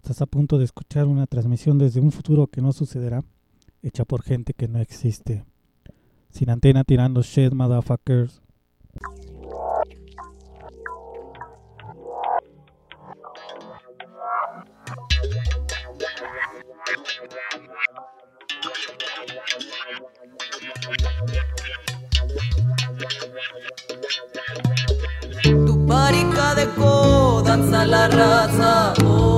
Estás a punto de escuchar una transmisión desde un futuro que no sucederá, hecha por gente que no existe. Sin antena tirando shit, motherfuckers. Tu parica de co, danza la raza,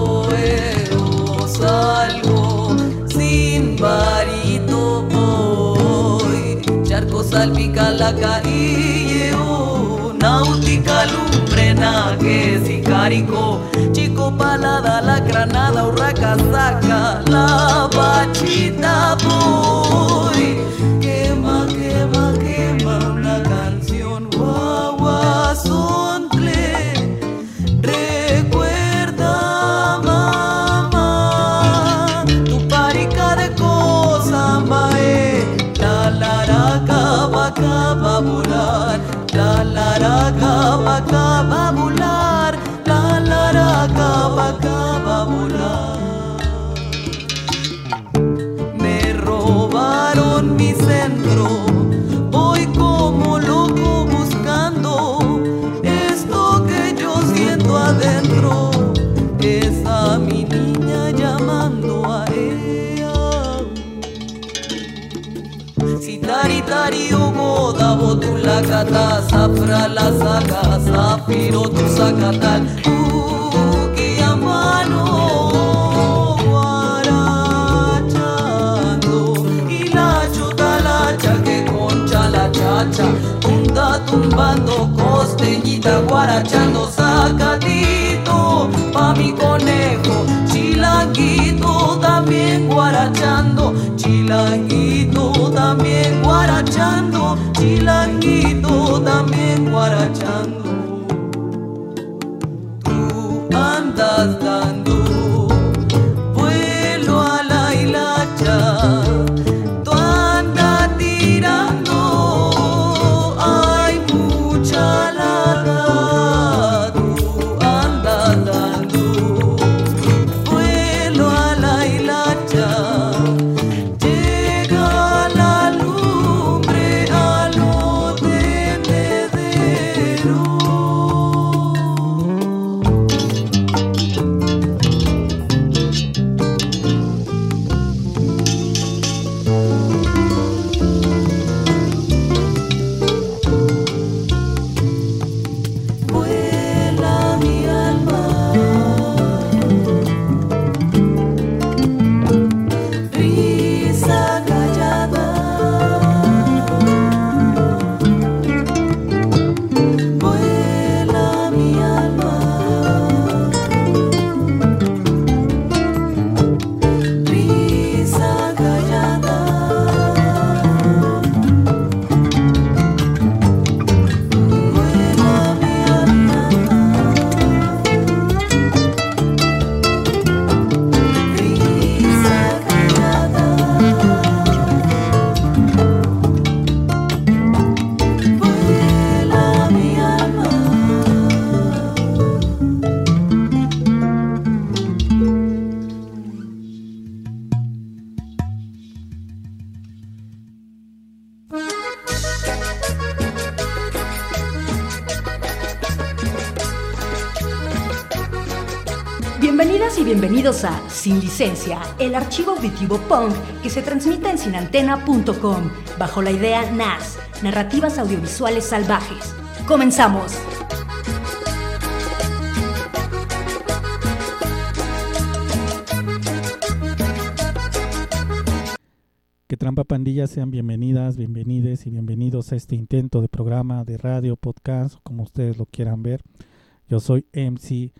salgo sin varito voy. Charco salpica la calle, náutica lumbrena que sicarico. Chico palada, la granada, urraca saca, la bachita voy. Quema, quema, quema una canción, guagua sontle. Recuerda mamá, tu parica de cosa mae. La laraca va a volar, la laraca va a volar, la laraca va a volar. Me robaron mi centro, voy como loco buscando esto que yo siento adentro. Esa mi niña llamando a ella. Si tari tari ugoda botula kata safra la saca zafiro tu sacatal mano guarachando y la chutalacha que concha la chacha punta tumbando costeñita guarachando sacatito pa' mi conejo chilanguito también guarachando chilanguito también guarachando chilanguito también guarachando. Tú andas dando vuelo a la hilacha, tú andas tirando, hay mucha lata. Tú andas dando vuelo a la hilacha, llega la lumbre a lo tendedero. Vuela mi alma, risa callada. Vuela mi alma, risa callada. Vuela mi alma, risa callada. Vuela mi alma. Bienvenidas y bienvenidos a Sin Licencia, el archivo auditivo punk que se transmite en sinantena.com bajo la idea NAS, Narrativas Audiovisuales Salvajes. ¡Comenzamos! Que trampa pandilla, sean bienvenidas, bienvenides y bienvenidos a este intento de programa de radio, podcast, como ustedes lo quieran ver. Yo soy MC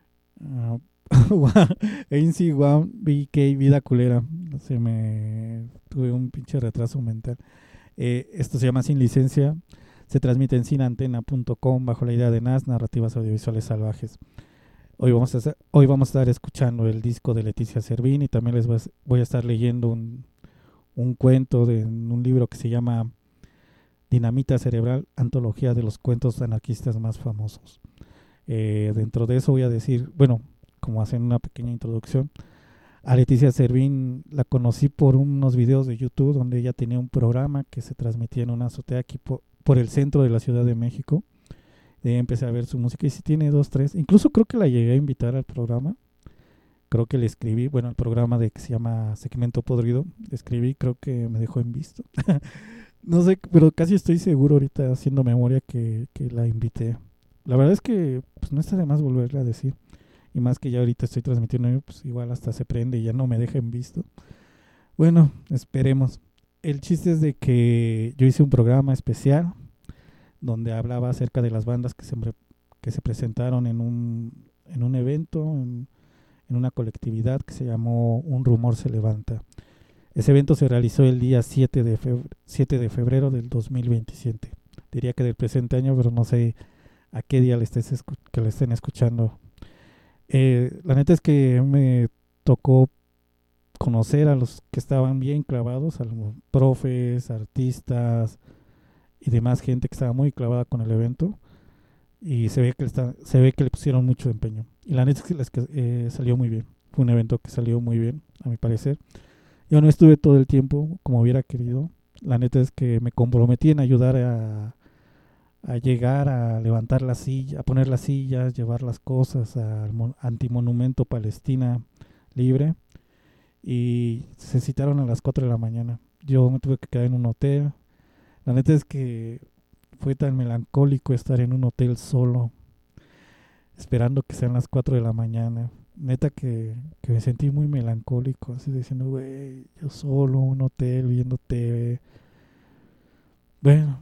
MC One BK Vida Culera. Tuve un pinche retraso mental. Esto se llama Sin Licencia. Se transmite en sinantena.com bajo la idea de NAS, Narrativas Audiovisuales Salvajes. Hoy vamos a estar escuchando el disco de Leticia Servín y también les voy a estar leyendo un cuento de un libro que se llama Dinamita Cerebral, antología de los cuentos anarquistas más famosos. Dentro de eso voy a decir, bueno, como hacen una pequeña introducción. A Leticia Servín la conocí por unos videos de YouTube donde ella tenía un programa que se transmitía en una azotea aquí por el centro de la Ciudad de México. Empecé a ver su música y sí tiene 2, 3. Incluso creo que la llegué a invitar al programa. Creo que le escribí, bueno, el programa que se llama Segmento Podrido, le escribí, creo que me dejó en visto. No sé, pero casi estoy seguro ahorita haciendo memoria que la invité. La verdad es que pues, no está de más volverle a decir. Y más que ya ahorita estoy transmitiendo, pues igual hasta se prende y ya no me deja en visto. Bueno, esperemos. El chiste es de que yo hice un programa especial donde hablaba acerca de las bandas que se presentaron en un evento, en una colectividad que se llamó Un Rumor Se Levanta. Ese evento se realizó el día 7 de febrero del 2027. Diría que del presente año, pero no sé a qué día que le estén escuchando. La neta es que me tocó conocer a los que estaban bien clavados, a los profes, artistas y demás gente que estaba muy clavada con el evento, y se ve que le pusieron mucho empeño, y la neta es que salió muy bien. Fue un evento que salió muy bien, a mi parecer. Yo no estuve todo el tiempo como hubiera querido. La neta es que me comprometí en ayudar a llegar a levantar la silla, a poner las sillas, llevar las cosas al antimonumento Palestina Libre, y se citaron a las 4 de la mañana. Yo me tuve que quedar en un hotel. La neta es que fue tan melancólico estar en un hotel solo, esperando que sean las 4 de la mañana. Neta que me sentí muy melancólico, así diciendo, güey, yo solo, un hotel, viendo TV. Bueno,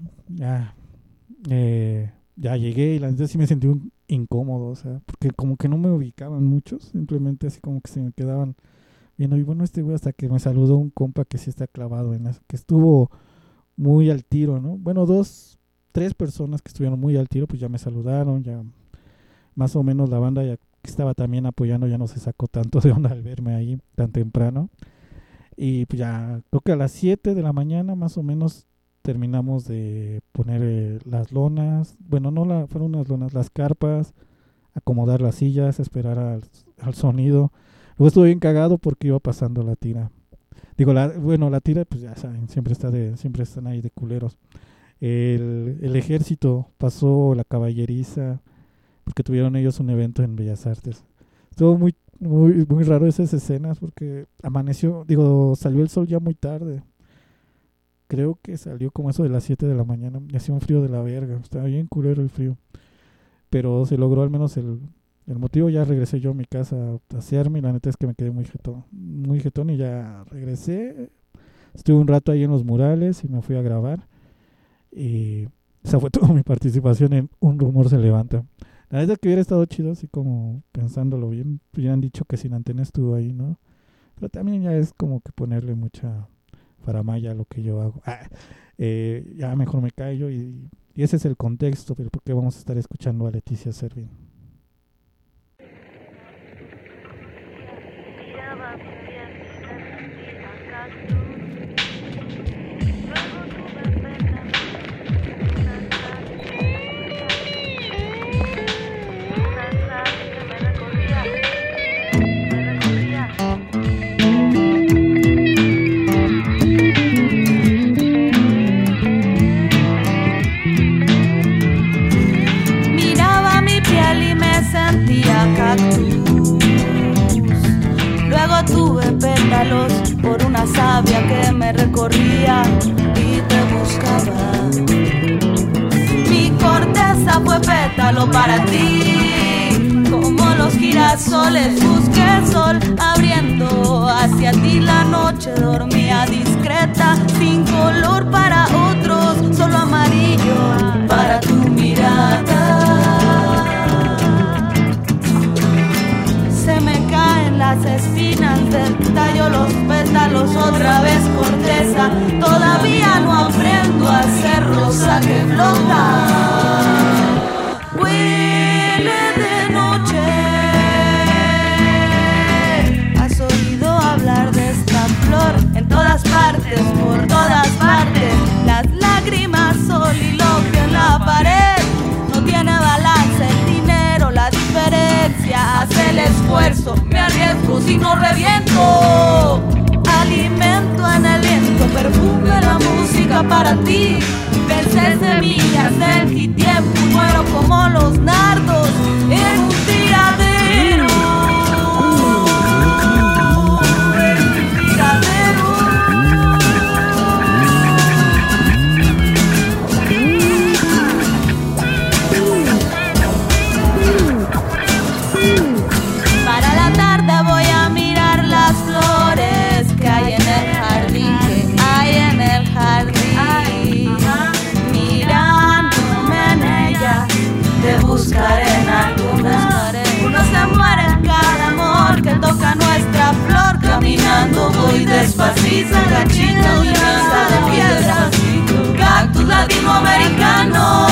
ya llegué y la neta sí me sentí incómodo, o sea, porque como que no me ubicaban muchos, simplemente así como que se me quedaban viendo. Y bueno, este güey, hasta que me saludó un compa que sí está clavado en eso, que estuvo muy al tiro, ¿no? Bueno, 2, 3 personas que estuvieron muy al tiro, pues ya me saludaron, ya más o menos la banda ya que estaba también apoyando ya no se sacó tanto de onda al verme ahí tan temprano. Y pues ya creo que a las 7 de la mañana más o menos terminamos de poner las lonas, bueno, fueron unas lonas, las carpas, acomodar las sillas, esperar al sonido. Luego estuve bien cagado porque iba pasando la tira. Digo, la tira, pues ya saben, siempre están ahí de culeros. El ejército pasó, la caballeriza, porque tuvieron ellos un evento en Bellas Artes. Estuvo muy, muy, muy raro esas escenas porque salió el sol ya muy tarde. Creo que salió como eso de las 7 de la mañana y hacía un frío de la verga, estaba bien culero el frío. Pero se logró al menos el motivo. Ya regresé yo a mi casa a pasearme y la neta es que me quedé muy jetón y ya regresé. Estuve un rato ahí en los murales y me fui a grabar. Y esa fue toda mi participación en Un Rumor Se Levanta. La neta es que hubiera estado chido, así como pensándolo bien. Hubieran dicho que Sin Antena estuvo ahí, ¿no? Pero también ya es como que ponerle mucha faramaya a lo que yo hago. Ya mejor me callo y ese es el contexto del por qué vamos a estar escuchando a Leticia Servín. Por una savia que me recorría y te buscaba. Mi corteza fue pétalo para ti, como los girasoles busqué el sol, abriendo hacia ti la noche. Dormía discreta, sin color para otros, solo amarillo para tu mirada. Se me caen las espinas del tallo, los pétalos, otra vez corteza. Todavía no aprendo a ser rosa que flota. Huele de noche. ¿Has oído hablar de esta flor? En todas partes, por todas partes. Las lágrimas, soliloquio en la pared. No tiene balance el dinero, la diferencia hace el esfuerzo. si no reviento. Alimento en el viento, perfume la música para ti. Vencer semillas del tiempo, muero como los nardos en un tiradero. Para la tarde voy a mirar las flores que hay en el jardín, que hay en el jardín. Mirándome en ella, te buscaré en alguna. Uno se muere en cada amor que toca nuestra flor. Caminando voy despacito, gachita universal de piedras, cactus latinoamericano.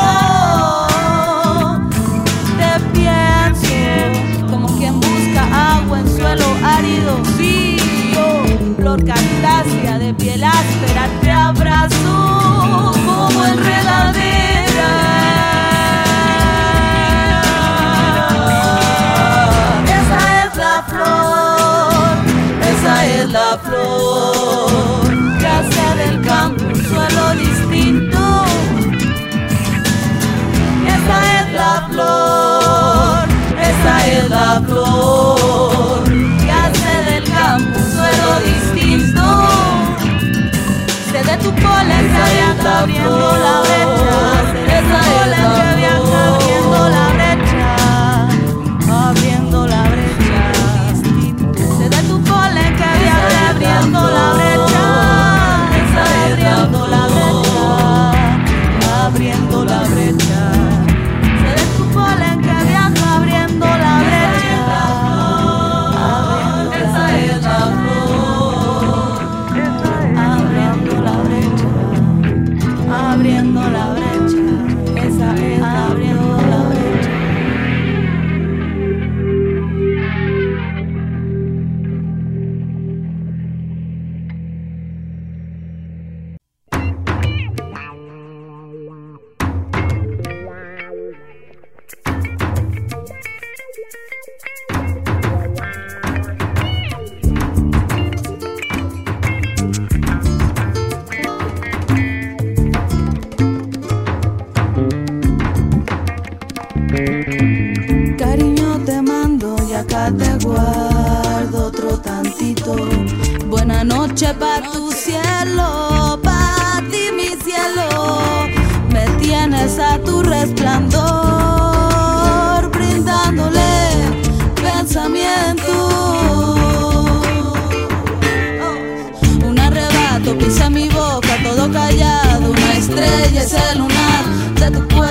Te pienso como quien busca agua en suelo árido. Sí, yo, flor cactácea de piel áspera, te abrazo como enredadera. Esa es la flor, esa es la flor que hace del campo un suelo distinto. Esa es la flor, esa es la flor que hace del campo un suelo distinto. Sé de tu polen que viaja abriendo la brecha, sé de tu polen que viaja abriendo la brecha, abriendo la brecha. Sé de tu polen que viaja abriendo la brecha, abriendo la brecha, abriendo la brecha. Sé de tu polen que viaja abriendo la brecha, esa es la flor, abriendo la brecha, abriendo la brecha, esa es abriendo la brecha. Cariño te mando y acá te guardo otro tantito. Buena noche pa' tu cielo, pa' ti mi cielo. Me tienes a tu resplandor, brindándole pensamiento. Un arrebato pisa mi boca, todo callado. Una estrella es el lunar de tu cuello.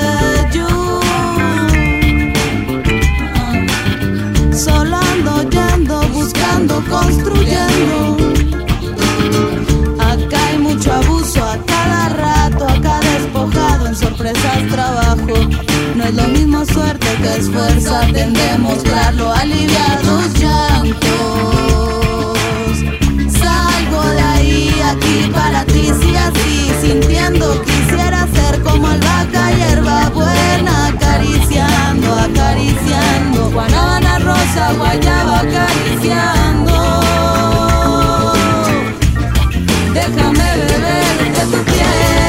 Solo ando yendo, buscando, construyendo. Acá hay mucho abuso, a cada rato, acá despojado en sorpresas trabajo. No es lo mismo suerte que esfuerzo, tendemos claro, aliviar tus llantos. Salgo de ahí, aquí para ti, sí así, sintiendo quisiera ser como albahaca, hierba buena, acariciando, acariciando. Guanábana rosa, guayaba acariciando. Déjame beber de tu piel.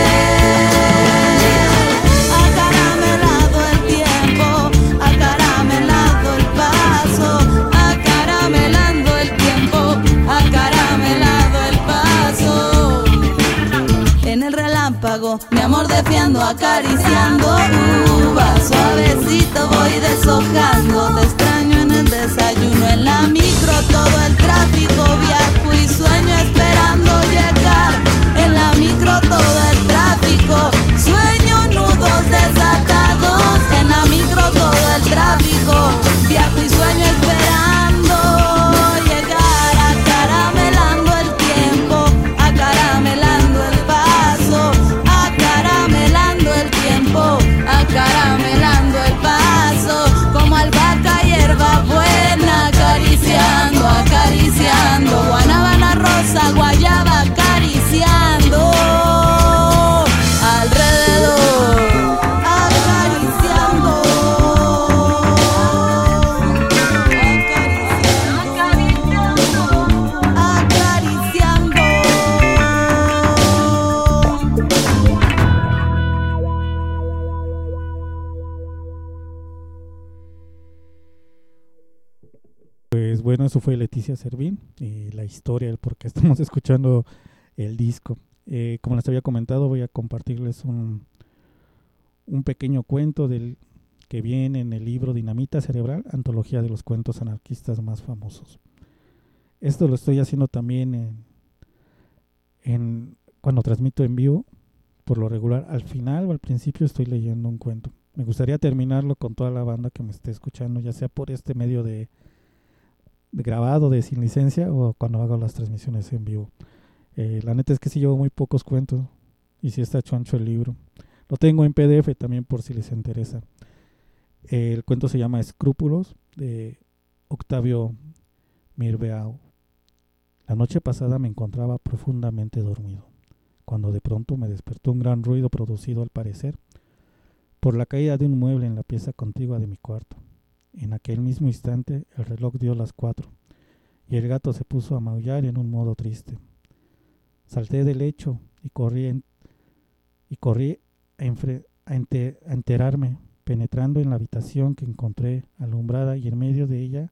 Acaramelado el tiempo, acaramelado el paso, acaramelando el tiempo, acaramelado el paso. En el relámpago, mi amor defiendo, acariciando uvas, suavecito voy deshojando. Te extraño en el desayuno, en la micro, todo el tráfico, viajo y sueño esperando llegar. En la micro, todo el tráfico, sueño nudos desatados. En la micro, todo el tráfico, viajo y sueño esperando llegar. Acaramelando el tiempo, acaramelando el paso, acaramelando el tiempo, acaramelando el paso, como albahaca Pues bueno, eso fue Leticia Servín y la historia del por qué estamos escuchando el disco. Como les había comentado, voy a compartirles un pequeño cuento que viene en el libro Dinamita Cerebral, antología de los cuentos anarquistas más famosos. Esto lo estoy haciendo también cuando transmito en vivo. Por lo regular, al final o al principio estoy leyendo un cuento. Me gustaría terminarlo con toda la banda que me esté escuchando, ya sea por este medio de grabado de Sin Licencia o cuando hago las transmisiones en vivo. La neta es que sí llevo muy pocos cuentos y sí está choncho el libro. Lo tengo en PDF también por si les interesa. El cuento se llama Escrúpulos, de Octavio Mirbeau. La noche pasada me encontraba profundamente dormido, cuando de pronto me despertó un gran ruido producido, al parecer, por la caída de un mueble en la pieza contigua de mi cuarto. En aquel mismo instante el reloj dio las 4 y el gato se puso a maullar en un modo triste. Salté del lecho y corrí a enterarme, penetrando en la habitación que encontré alumbrada y en medio de ella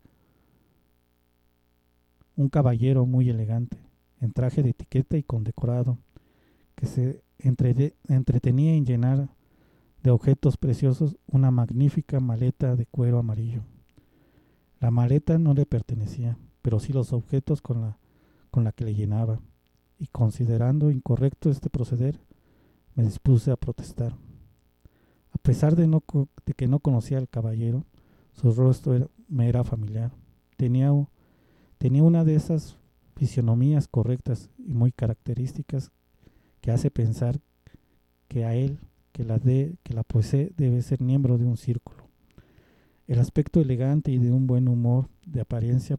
un caballero muy elegante, en traje de etiqueta y condecorado, que se entretenía en llenar de objetos preciosos una magnífica maleta de cuero amarillo. La maleta no le pertenecía, pero sí los objetos con la que le llenaba, y considerando incorrecto este proceder, me dispuse a protestar. A pesar de que no conocía al caballero, su rostro me era familiar. Tenía una de esas fisionomías correctas y muy características que hace pensar que a él, que la posee, debe ser miembro de un círculo. El aspecto elegante y de un buen humor, de apariencia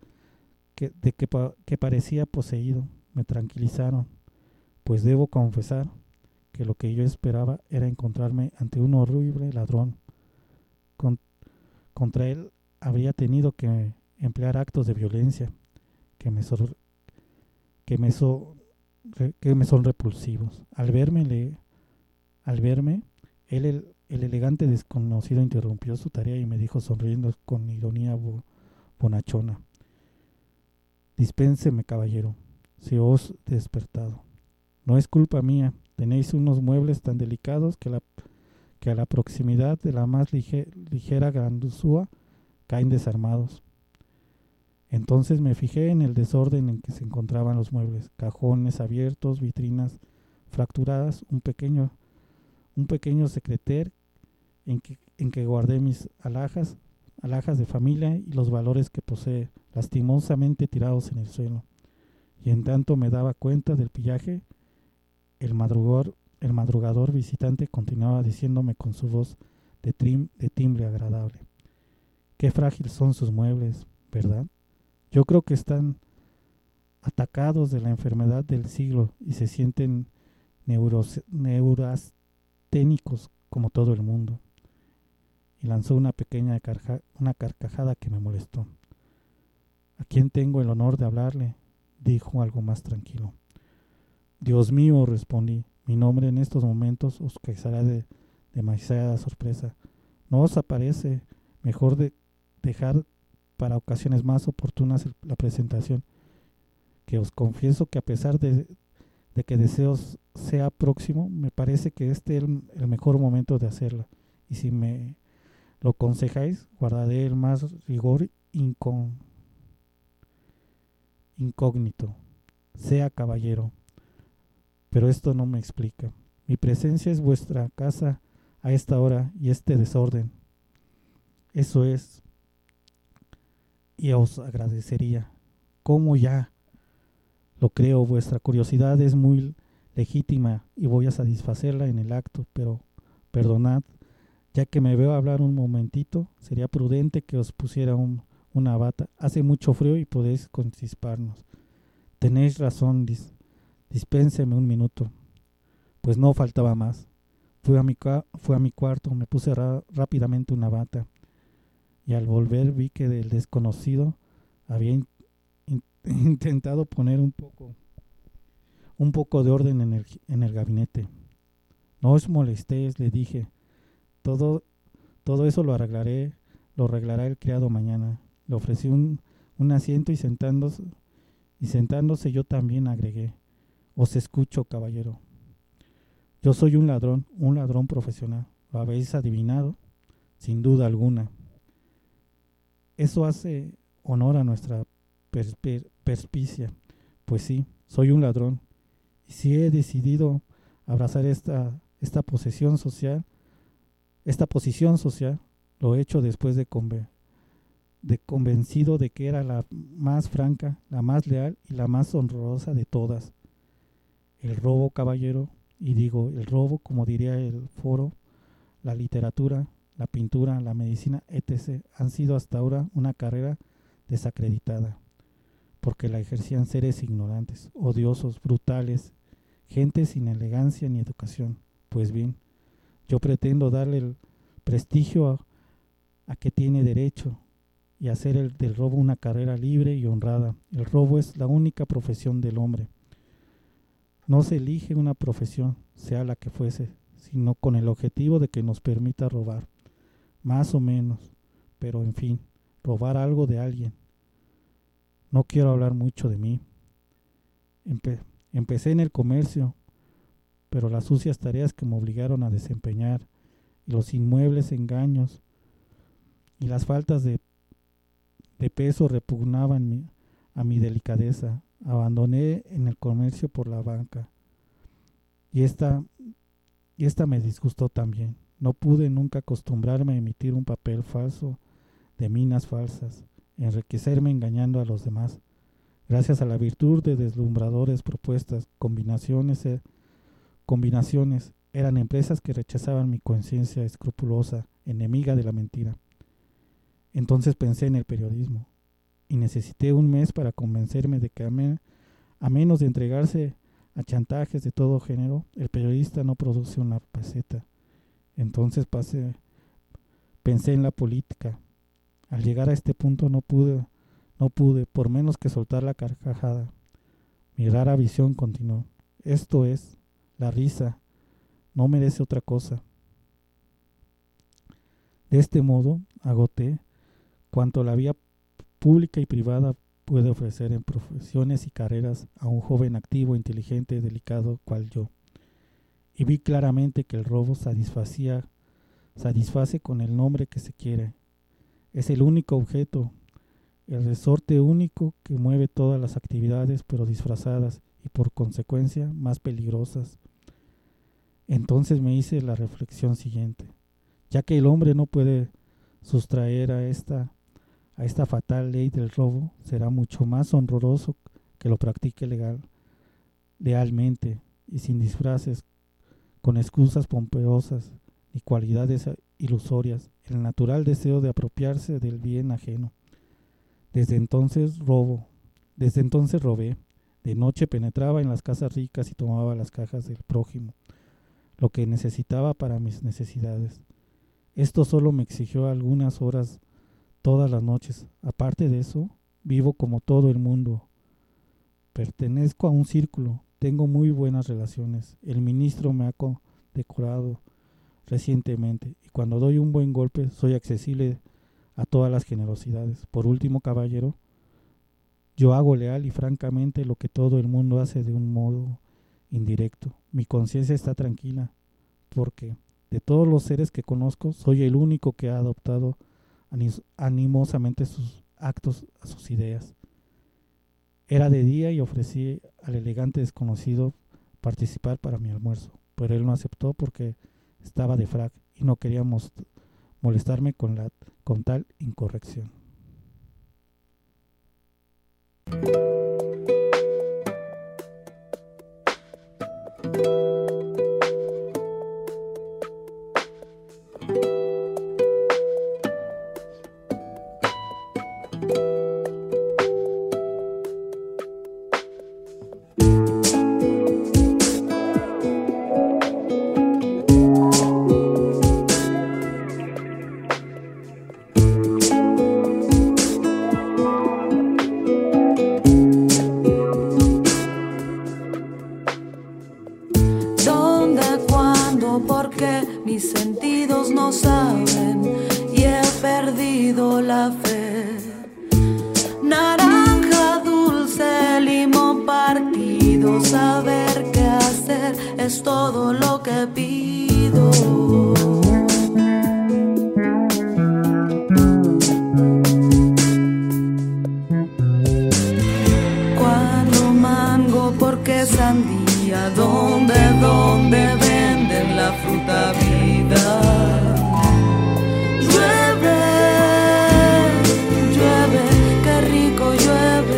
que parecía poseído, me tranquilizaron, pues debo confesar que lo que yo esperaba era encontrarme ante un horrible ladrón. Contra él habría tenido que emplear actos de violencia que me son repulsivos. Al verme, el elegante desconocido interrumpió su tarea y me dijo sonriendo con ironía bonachona: Dispénseme, caballero, si os he despertado. No es culpa mía, tenéis unos muebles tan delicados que a la proximidad de la más ligera grandezura caen desarmados. Entonces me fijé en el desorden en que se encontraban los muebles: cajones abiertos, vitrinas fracturadas, un pequeño secreter en que guardé mis alhajas de familia y los valores que posee, lastimosamente tirados en el suelo. Y en tanto me daba cuenta del pillaje, el madrugador visitante continuaba diciéndome con su voz de timbre agradable: qué frágil son sus muebles, ¿verdad? Yo creo que están atacados de la enfermedad del siglo y se sienten neurasténicos como todo el mundo. Y lanzó una carcajada que me molestó. ¿A quién tengo el honor de hablarle?, dijo algo más tranquilo. Dios mío, respondí, mi nombre en estos momentos os causará demasiada sorpresa. ¿No os parece mejor dejar para ocasiones más oportunas la presentación? Que os confieso que a pesar de que deseos sea próximo, me parece que este es el mejor momento de hacerla, y si me lo aconsejáis, guardaré el más rigor incógnito. Sea caballero. Pero esto no me explica. Mi presencia es vuestra casa a esta hora y este desorden. Eso es, y os agradecería. ¿Cómo ya? Lo creo, vuestra curiosidad es muy legítima y voy a satisfacerla en el acto, pero perdonad, ya que me veo hablar un momentito, sería prudente que os pusiera una bata. Hace mucho frío y podéis concisparnos. Tenéis razón, dispénseme un minuto. Pues no faltaba más. Fui a mi cuarto, me puse rápidamente una bata, y al volver vi que el desconocido había intentado poner un poco de orden en el gabinete. No os molestéis, le dije. Todo eso lo arreglará el criado mañana. Le ofrecí un asiento y sentándose yo también agregué: os escucho, caballero. Yo soy un ladrón profesional. ¿Lo habéis adivinado? Sin duda alguna. Eso hace honor a nuestra perspicia. Pues sí, soy un ladrón. Y si he decidido abrazar esta posición social, lo he hecho después de convencido de que era la más franca, la más leal y la más honrosa de todas. El robo, caballero, y digo el robo como diría el foro, la literatura, la pintura, la medicina, etc., han sido hasta ahora una carrera desacreditada, porque la ejercían seres ignorantes, odiosos, brutales, gente sin elegancia ni educación. Pues bien, yo pretendo darle el prestigio a que tiene derecho y hacer del robo una carrera libre y honrada. El robo es la única profesión del hombre. No se elige una profesión, sea la que fuese, sino con el objetivo de que nos permita robar, más o menos, pero en fin, robar algo de alguien. No quiero hablar mucho de mí. Empecé en el comercio, pero las sucias tareas que me obligaron a desempeñar, y los inmuebles engaños, y las faltas de peso repugnaban a mi delicadeza. Abandoné en el comercio por la banca, y esta me disgustó también. No pude nunca acostumbrarme a emitir un papel falso de minas falsas, enriquecerme engañando a los demás, gracias a la virtud de deslumbradores propuestas, combinaciones, eran empresas que rechazaban mi conciencia escrupulosa, enemiga de la mentira. Entonces pensé en el periodismo, y necesité un mes para convencerme de que a menos de entregarse a chantajes de todo género, el periodista no produce una peseta. Entonces pensé en la política. Al llegar a este punto no pude, por menos que soltar la carcajada. Mi rara visión continuó. Esto es, la risa no merece otra cosa. De este modo, agoté cuanto la vía pública y privada puede ofrecer en profesiones y carreras a un joven activo, inteligente, delicado cual yo. Y vi claramente que el robo satisface con el nombre que se quiere. Es el único objeto, el resorte único que mueve todas las actividades, pero disfrazadas y por consecuencia más peligrosas. Entonces me hice la reflexión siguiente: ya que el hombre no puede sustraer a esta fatal ley del robo, será mucho más honroso que lo practique lealmente y sin disfraces, con excusas pomposas y cualidades ilusorias, el natural deseo de apropiarse del bien ajeno. Desde entonces robé. De noche penetraba en las casas ricas y tomaba las cajas del prójimo, lo que necesitaba para mis necesidades. Esto solo me exigió algunas horas todas las noches. Aparte de eso, vivo como todo el mundo. Pertenezco a un círculo, tengo muy buenas relaciones. El ministro me ha condecorado recientemente, y cuando doy un buen golpe soy accesible a todas las generosidades. Por último, caballero, yo hago leal y francamente lo que todo el mundo hace de un modo indirecto. Mi conciencia está tranquila, porque de todos los seres que conozco, soy el único que ha adoptado animosamente sus actos a sus ideas. Era de día y ofrecí al elegante desconocido participar para mi almuerzo, pero él no aceptó porque estaba de frac y no quería molestarme con tal incorrección. es todo lo que pido. Cuando mango, porque sandía, ¿dónde venden la fruta vida? Llueve, llueve, qué rico llueve.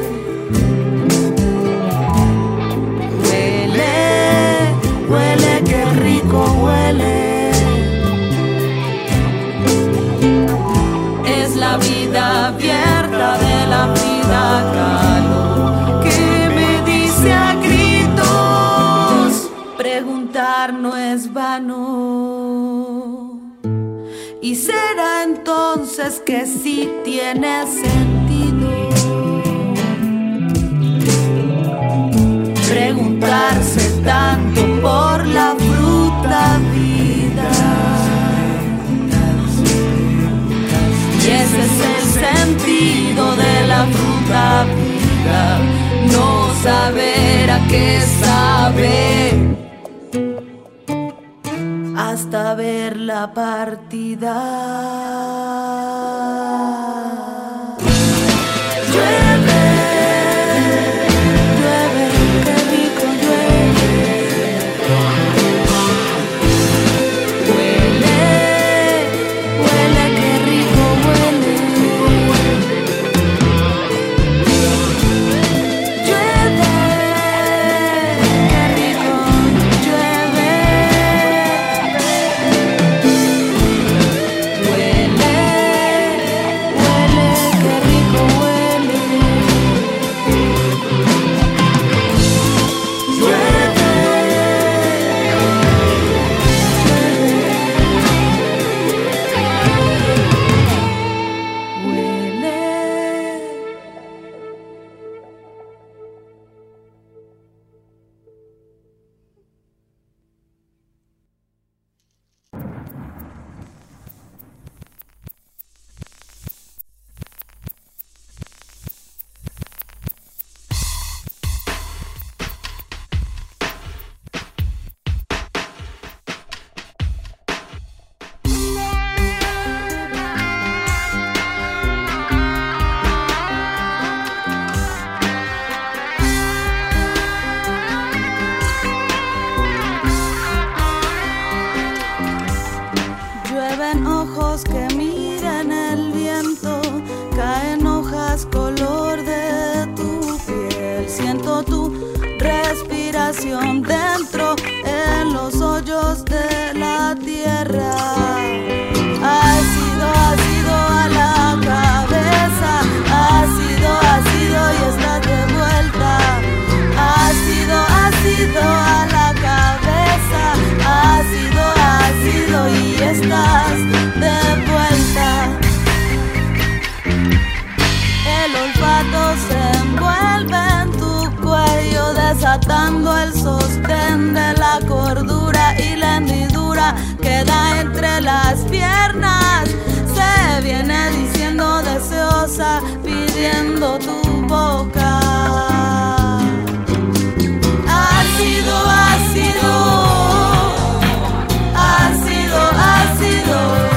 Huele, huele, qué rico huele. Es la vida abierta de la vida calor que me dice a gritos, preguntar no es vano. Y será entonces que sí tiene sentido preguntarse tanto por la fruta vida. Y ese es el sentido de la fruta vida, no saber a qué sabe hasta ver la partida. Llueve, llueve, qué rico llueve. Huele, huele, qué rico huele. Llueve, qué rico llueve. Huele, huele, qué rico huele. Llueven ojos que miran el viento, caen hojas color de tu piel. Siento tu respiración dentro en los hoyos de la tierra. Ácido, ácido a la cabeza, ácido, ácido y estás de vuelta. Ácido, ácido a la cabeza, ácido, ácido y estás de vuelta. El olfato se envuelve en tu cuello, desatando el sostén de la cordura y la hendidura que da entre las piernas. Se viene diciendo deseosa, pidiendo tu boca. Ácido, ácido, ácido, ácido,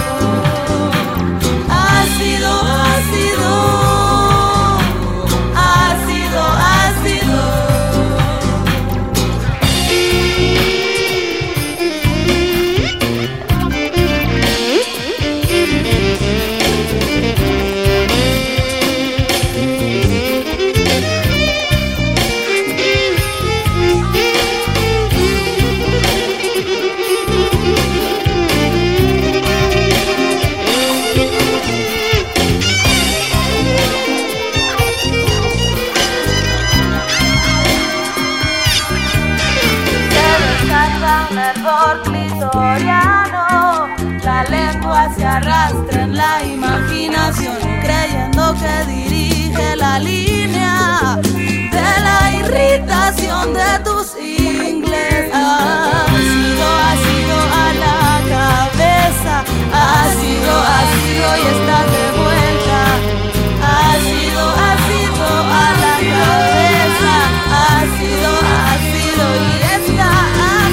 ácido, ácido, ácido, ácido. Clitoriano, la lengua se arrastra en la imaginación, creyendo que dirige la línea de la irritación de tus ingles. Ácido, ácido a la cabeza, ácido, ácido y estás de vuelta. Ácido, ácido a la cabeza, ácido, ácido y estás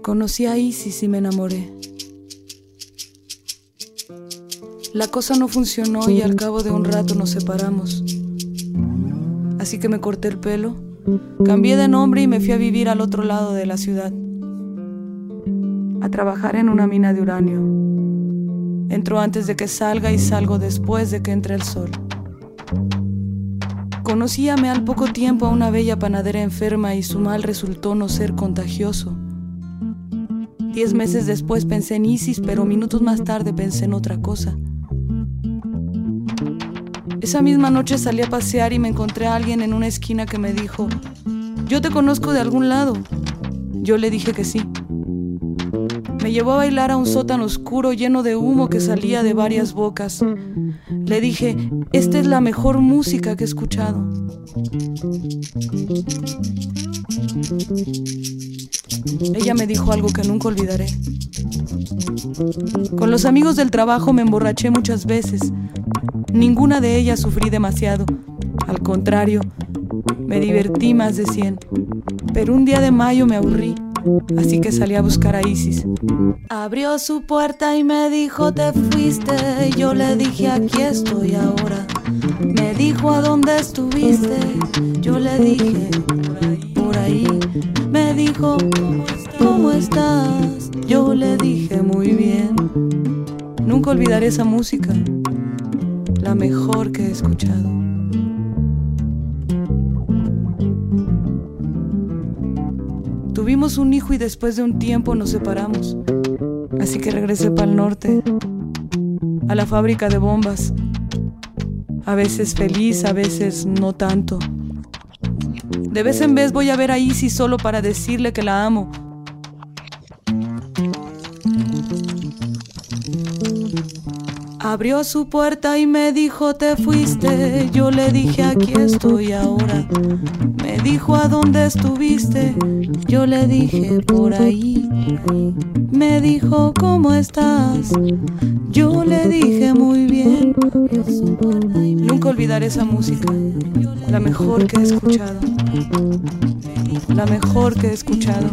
Conocí a Isis y me enamoré. La cosa no funcionó y al cabo de un rato nos separamos. Así que me corté el pelo, cambié de nombre y me fui a vivir al otro lado de la ciudad, a trabajar en una mina de uranio. Entro antes de que salga y salgo después de que entre el sol. Conocíame al poco tiempo a una bella panadera enferma y su mal resultó no ser contagioso. 10 meses después pensé en Isis, pero minutos más tarde pensé en otra cosa. Esa misma noche salí a pasear y me encontré a alguien en una esquina que me dijo: «Yo te conozco de algún lado». Yo le dije que sí. Me llevó a bailar a un sótano oscuro lleno de humo que salía de varias bocas. Le dije: «Esta es la mejor música que he escuchado». Ella me dijo algo que nunca olvidaré. Con los amigos del trabajo me emborraché muchas veces. Ninguna de ellas sufrí demasiado. Al contrario, me divertí más de 100. Pero un día de mayo me aburrí, así que salí a buscar a Isis. Abrió su puerta y me dijo: «Te fuiste». Yo le dije: «Aquí estoy ahora». Me dijo: «¿A dónde estuviste?» Yo le dije: «Por ahí». Me dijo: «¿Cómo estás?» Yo le dije: «Muy bien». Nunca olvidaré esa música, la mejor que he escuchado. Tuvimos un hijo y después de un tiempo nos separamos. Así que regresé para el norte, a la fábrica de bombas. A veces feliz, a veces no tanto. De vez en vez voy a ver a Isis solo para decirle que la amo. Abrió su puerta y me dijo: «Te fuiste». Yo le dije: «Aquí estoy ahora». Me dijo: «¿A dónde estuviste?» Yo le dije: «Por ahí». Me dijo: «¿Cómo estás?» Yo le dije: «Muy bien». Nunca olvidaré esa música, la mejor que he escuchado. La mejor que he escuchado.